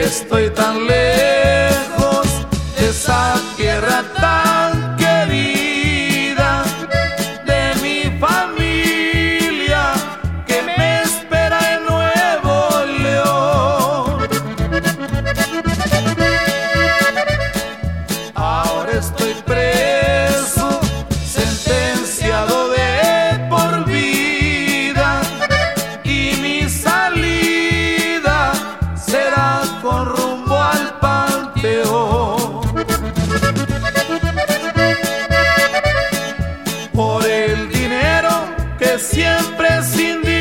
estoy tan lejos de esa tierra tan querida, de mi familia que me espera en Nuevo León. Ahora estoy preso, sentenciado de por vida, y mi salida será con rumbo al panteón. Por el dinero que siempre sin